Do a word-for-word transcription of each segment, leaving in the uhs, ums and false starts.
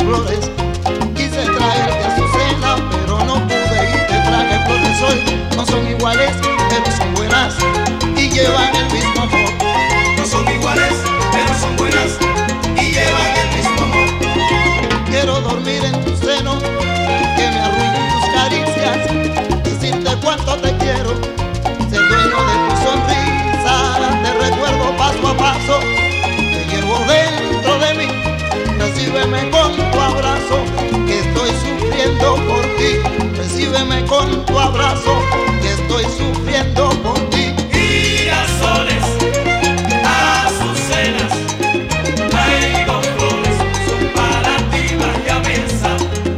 flores. Quise traerte azucena, pero no pude y te traje flores hoy. No son iguales, pero son buenas y llevan el mismo amor. No son iguales, pero son buenas y llevan el mismo amor. Quiero dormir en tu seno, que me arrullen tus caricias, decirte cuánto te quiero, ser dueño de tu sonrisa. Te recuerdo paso a paso, te llevo dentro de mí. Recíbeme con tu abrazo, que estoy sufriendo por ti. Recíbeme con tu abrazo, que estoy sufriendo por ti. Girasoles, azucenas, traigo flores, son para ti, vaya mesa.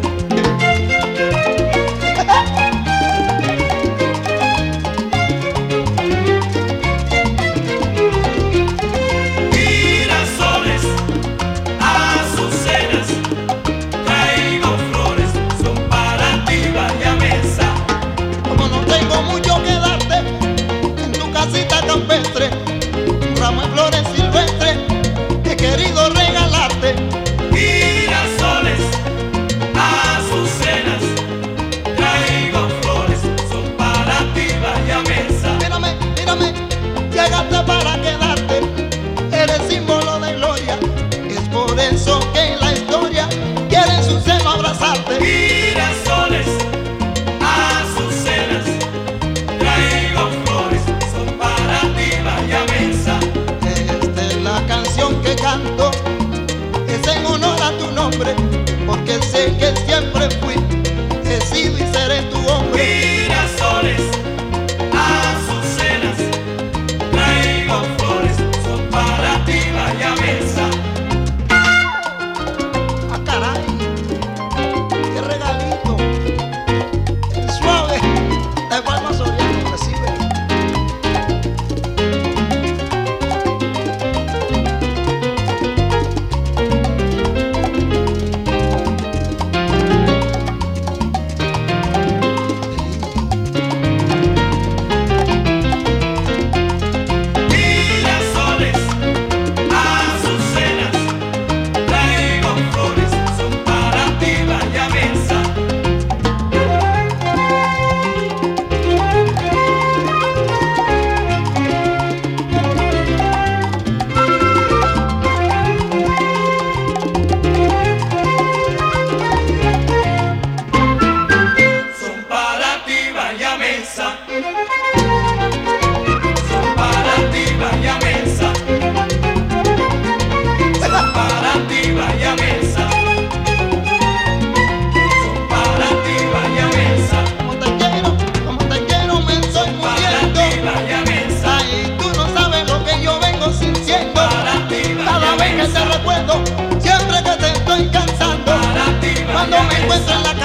Girasoles, azucenas, traigo flores, son para ti, vaya mesa. Como no tengo mucho que darte, en tu casita campestre, un ramo de flores silvestres, he querido regalarte. Girasoles, azucenas, traigo flores, son para ti, vaya mesa. Mírame, mírame, llegaste para quedarte, eres símbolo de gloria. Es por eso que en la historia quiere en su seno abrazarte. Girasoles, azucenas, traigo flores, son para ti, vaya mesa. Esta es la canción que canto, es en honor a tu nombre, porque sé que siempre fui, he sido y seré tu hombre. Girasoles, azucenas, traigo flores, son para ti, vaya mesa. Ah, caray, qué regalito, suave, da igual más Soriano, recibe. Girasoles, azucenas, traigo flores, son para ti, vaya mesa. Son para ti, vaya mesa. Son para ti, vaya mesa. Son para ti, vaya mesa. Son para ti, vaya mesa. Como te quiero, como te quiero, me estoy Para ti, muriendo. vaya mesa. Ay, tú no sabes lo que yo vengo sintiendo. Para ti, Cada vaya vez que te mesa. recuerdo, siempre que te estoy cansando. Para ti, Cuando vaya me encuentro en mesa. la